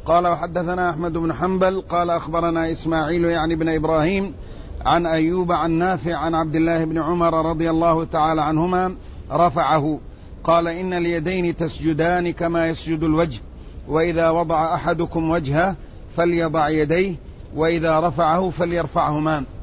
قال وحدثنا أحمد بن حنبل قال أخبرنا إسماعيل يعني بن إبراهيم عن أيوب عن نافع عن عبد الله بن عمر رضي الله تعالى عنهما رفعه قال إن اليدين تسجدان كما يسجد الوجه، وإذا وضع أحدكم وجهه فليضع يديه، وإذا رفعه فليرفعهما.